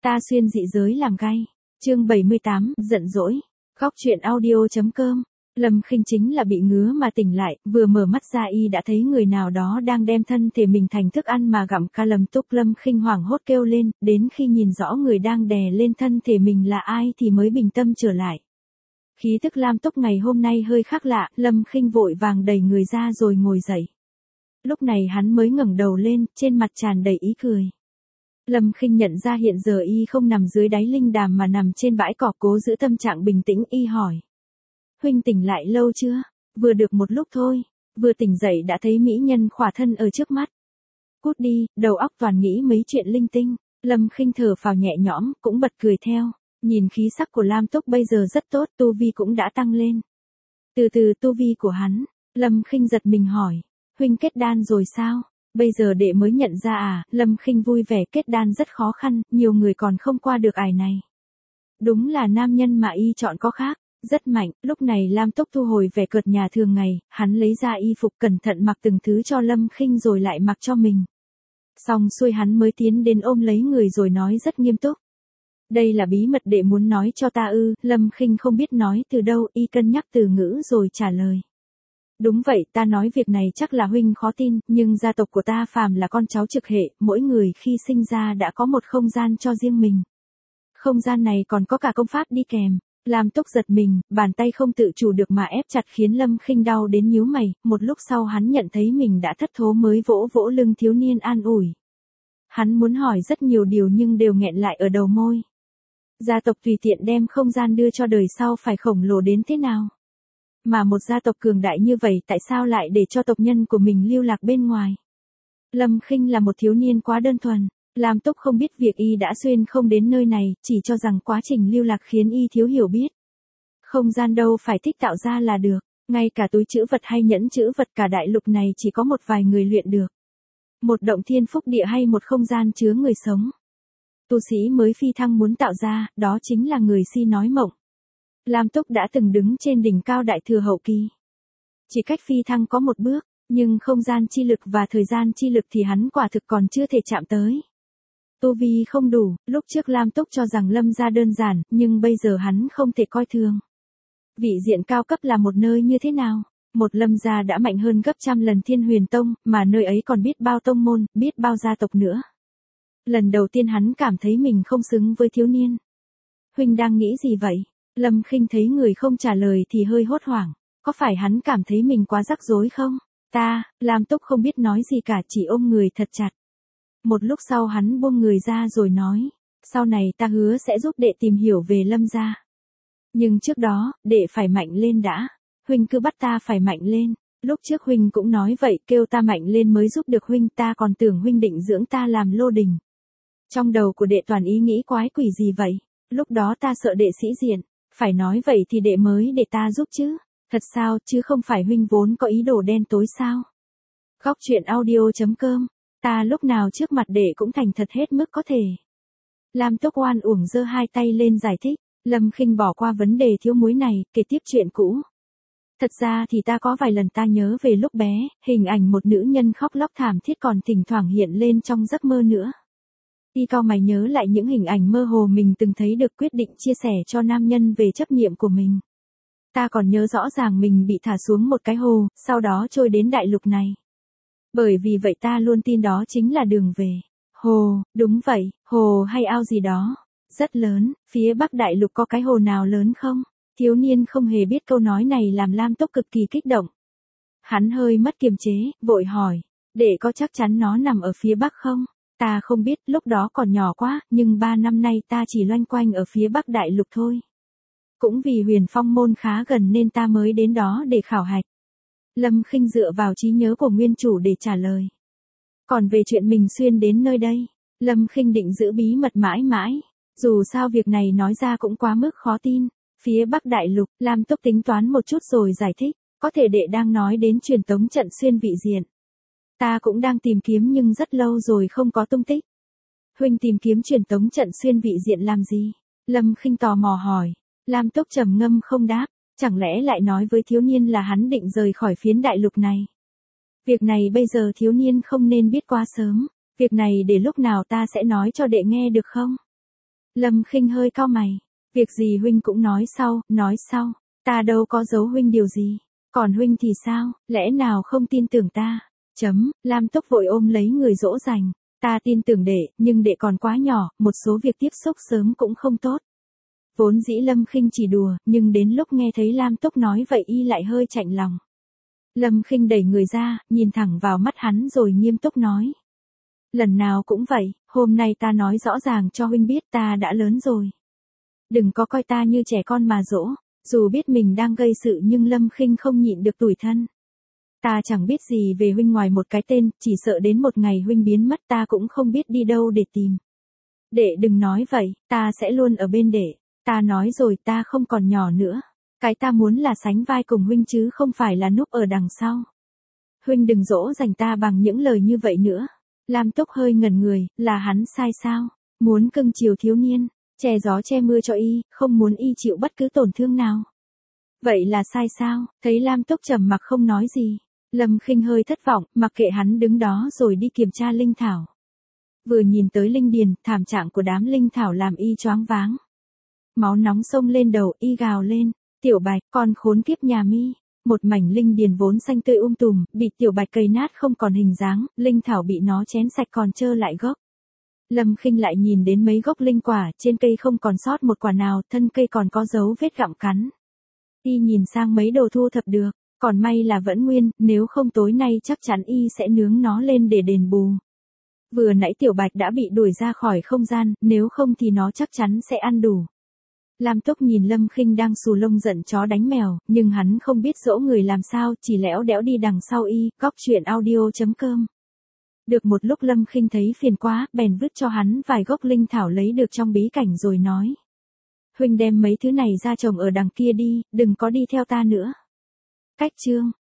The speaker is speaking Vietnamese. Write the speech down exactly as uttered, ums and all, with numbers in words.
Ta xuyên dị giới làm gay. Chương bảy mươi tám, giận dỗi. Góc truyện audio.com. Lâm Khinh chính là bị ngứa mà tỉnh lại, vừa mở mắt ra y đã thấy người nào đó đang đem thân thể mình thành thức ăn mà gặm ca. Lâm Túc Lâm Khinh hoảng hốt kêu lên, đến khi nhìn rõ người đang đè lên thân thể mình là ai thì mới bình tâm trở lại. Khí thức Lam Túc ngày hôm nay hơi khác lạ, Lâm Khinh vội vàng đẩy người ra rồi ngồi dậy. Lúc này hắn mới ngẩng đầu lên, trên mặt tràn đầy ý cười. Lâm Khinh nhận ra hiện giờ y không nằm dưới đáy linh đàm mà nằm trên bãi cỏ, cố giữ tâm trạng bình tĩnh. Y hỏi: Huynh tỉnh lại lâu chưa? Vừa được một lúc thôi. Vừa tỉnh dậy đã thấy mỹ nhân khỏa thân ở trước mắt. Cút đi, đầu óc toàn nghĩ mấy chuyện linh tinh. Lâm Khinh thở phào nhẹ nhõm, cũng bật cười theo. Nhìn khí sắc của Lam Túc bây giờ rất tốt, tu vi cũng đã tăng lên. Từ từ tu vi của hắn, Lâm Khinh giật mình hỏi: Huynh kết đan rồi sao? Bây giờ đệ mới nhận ra à? Lâm Khinh vui vẻ, kết đan rất khó khăn, nhiều người còn không qua được ải này. Đúng là nam nhân mà y chọn có khác, rất mạnh. Lúc này Lam Túc thu hồi vẻ cợt nhà thường ngày, hắn lấy ra y phục cẩn thận mặc từng thứ cho Lâm Khinh rồi lại mặc cho mình. Xong xuôi hắn mới tiến đến ôm lấy người rồi nói rất nghiêm túc: Đây là bí mật đệ muốn nói cho ta ư? Lâm Khinh không biết nói từ đâu, y cân nhắc từ ngữ rồi trả lời: Đúng vậy, ta nói việc này chắc là huynh khó tin, nhưng gia tộc của ta phàm là con cháu trực hệ, mỗi người khi sinh ra đã có một không gian cho riêng mình. Không gian này còn có cả công pháp đi kèm. Lam Túc giật mình, bàn tay không tự chủ được mà ép chặt khiến Lâm Khinh đau đến nhíu mày. Một lúc sau hắn nhận thấy mình đã thất thố mới vỗ vỗ lưng thiếu niên an ủi. Hắn muốn hỏi rất nhiều điều nhưng đều nghẹn lại ở đầu môi. Gia tộc tùy tiện đem không gian đưa cho đời sau phải khổng lồ đến thế nào? Mà một gia tộc cường đại như vậy tại sao lại để cho tộc nhân của mình lưu lạc bên ngoài? Lâm Khinh là một thiếu niên quá đơn thuần. Lam Túc không biết việc y đã xuyên không đến nơi này, chỉ cho rằng quá trình lưu lạc khiến y thiếu hiểu biết. Không gian đâu phải thích tạo ra là được, ngay cả túi trữ vật hay nhẫn trữ vật cả đại lục này chỉ có một vài người luyện được. Một động thiên phúc địa hay một không gian chứa người sống. Tu sĩ mới phi thăng muốn tạo ra, đó chính là người si nói mộng. Lam Túc đã từng đứng trên đỉnh cao đại thừa hậu kỳ. Chỉ cách phi thăng có một bước, nhưng không gian chi lực và thời gian chi lực thì hắn quả thực còn chưa thể chạm tới. Tu vi không đủ, lúc trước Lam Túc cho rằng Lâm gia đơn giản, nhưng bây giờ hắn không thể coi thường. Vị diện cao cấp là một nơi như thế nào? Một Lâm gia đã mạnh hơn gấp trăm lần Thiên Huyền Tông, mà nơi ấy còn biết bao tông môn, biết bao gia tộc nữa. Lần đầu tiên hắn cảm thấy mình không xứng với thiếu niên. Huynh đang nghĩ gì vậy? Lâm Khinh thấy người không trả lời thì hơi hốt hoảng. Có phải hắn cảm thấy mình quá rắc rối không? Ta, Lam Túc không biết nói gì cả, chỉ ôm người thật chặt. Một lúc sau hắn buông người ra rồi nói: Sau này ta hứa sẽ giúp đệ tìm hiểu về Lâm gia. Nhưng trước đó, đệ phải mạnh lên đã. Huynh cứ bắt ta phải mạnh lên. Lúc trước huynh cũng nói vậy, kêu ta mạnh lên mới giúp được huynh, ta còn tưởng huynh định dưỡng ta làm lô đình. Trong đầu của đệ toàn ý nghĩ quái quỷ gì vậy? Lúc đó ta sợ đệ sĩ diện. Phải nói vậy thì đệ mới để ta giúp chứ. Thật sao, chứ không phải huynh vốn có ý đồ đen tối sao? Góc truyện audio.com. Ta lúc nào trước mặt đệ cũng thành thật hết mức có thể. Lam Túc oan uổng giơ hai tay lên giải thích. Lâm Khinh bỏ qua vấn đề thiếu muối này, kể tiếp chuyện cũ. Thật ra thì ta có vài lần ta nhớ về lúc bé, hình ảnh một nữ nhân khóc lóc thảm thiết còn thỉnh thoảng hiện lên trong giấc mơ nữa. Y cau mày nhớ lại những hình ảnh mơ hồ mình từng thấy, được quyết định chia sẻ cho nam nhân về chấp niệm của mình. Ta còn nhớ rõ ràng mình bị thả xuống một cái hồ, sau đó trôi đến đại lục này. Bởi vì vậy ta luôn tin đó chính là đường về. Hồ, đúng vậy, hồ hay ao gì đó. Rất lớn, phía bắc đại lục có cái hồ nào lớn không? Thiếu niên không hề biết câu nói này làm Lam Túc cực kỳ kích động. Hắn hơi mất kiềm chế, vội hỏi: Đệ có chắc chắn nó nằm ở phía bắc không? Ta không biết, lúc đó còn nhỏ quá, nhưng ba năm nay ta chỉ loanh quanh ở phía bắc đại lục thôi. Cũng vì Huyền Phong môn khá gần nên ta mới đến đó để khảo hạch. Lâm Khinh dựa vào trí nhớ của nguyên chủ để trả lời. Còn về chuyện mình xuyên đến nơi đây, Lâm Khinh định giữ bí mật mãi mãi. Dù sao việc này nói ra cũng quá mức khó tin. Phía bắc đại lục, Lam Túc tính toán một chút rồi giải thích. Có thể đệ đang nói đến truyền tống trận xuyên vị diện. Ta cũng đang tìm kiếm nhưng rất lâu rồi không có tung tích. Huynh tìm kiếm truyền tống trận xuyên vị diện làm gì? Lâm Khinh tò mò hỏi. Lam Túc trầm ngâm không đáp. Chẳng lẽ lại nói với thiếu niên là hắn định rời khỏi phiến đại lục này? Việc này bây giờ thiếu niên không nên biết quá sớm. Việc này để lúc nào ta sẽ nói cho đệ nghe được không? Lâm Khinh hơi cau mày. Việc gì huynh cũng nói sau, nói sau. Ta đâu có giấu huynh điều gì. Còn huynh thì sao, lẽ nào không tin tưởng ta? Chấm, Lam Túc vội ôm lấy người dỗ dành. Ta tin tưởng đệ, nhưng đệ còn quá nhỏ, một số việc tiếp xúc sớm cũng không tốt. Vốn dĩ Lâm Khinh chỉ đùa, nhưng đến lúc nghe thấy Lam Túc nói vậy y lại hơi chạnh lòng. Lâm Khinh đẩy người ra, nhìn thẳng vào mắt hắn rồi nghiêm túc nói. Lần nào cũng vậy, hôm nay ta nói rõ ràng cho huynh biết ta đã lớn rồi. Đừng có coi ta như trẻ con mà dỗ, dù biết mình đang gây sự nhưng Lâm Khinh không nhịn được tủi thân. Ta chẳng biết gì về huynh ngoài một cái tên, chỉ sợ đến một ngày huynh biến mất ta cũng không biết đi đâu để tìm. Đệ đừng nói vậy, ta sẽ luôn ở bên đệ. Ta nói rồi ta không còn nhỏ nữa. Cái ta muốn là sánh vai cùng huynh chứ không phải là núp ở đằng sau. Huynh đừng dỗ dành ta bằng những lời như vậy nữa. Lam Túc hơi ngẩn người, là hắn sai sao? Muốn cưng chiều thiếu niên, che gió che mưa cho y, không muốn y chịu bất cứ tổn thương nào. Vậy là sai sao? Thấy Lam Túc trầm mặc không nói gì. Lâm Khinh hơi thất vọng, mặc kệ hắn đứng đó rồi đi kiểm tra linh thảo. Vừa nhìn tới linh điền, thảm trạng của đám linh thảo làm y choáng váng. Máu nóng xông lên đầu, y gào lên. Tiểu Bạch, con khốn kiếp nhà mi. Một mảnh linh điền vốn xanh tươi um tùm, bị Tiểu Bạch cày nát không còn hình dáng, linh thảo bị nó chén sạch còn trơ lại gốc. Lâm Khinh lại nhìn đến mấy gốc linh quả, trên cây không còn sót một quả nào, thân cây còn có dấu vết gặm cắn. Y nhìn sang mấy đồ thu thập được, còn may là vẫn nguyên, nếu không tối nay chắc chắn y sẽ nướng nó lên để đền bù. Vừa nãy Tiểu Bạch đã bị đuổi ra khỏi không gian, nếu không thì nó chắc chắn sẽ ăn đủ. Lam Túc nhìn Lâm Khinh đang xù lông giận chó đánh mèo, nhưng hắn không biết dỗ người làm sao, chỉ lẽo đẽo đi đằng sau y, cóc truyện audio chấm com. Được một lúc Lâm Khinh thấy phiền quá, bèn vứt cho hắn vài gốc linh thảo lấy được trong bí cảnh rồi nói. Huynh đem mấy thứ này ra trồng ở đằng kia đi, đừng có đi theo ta nữa. Cách chương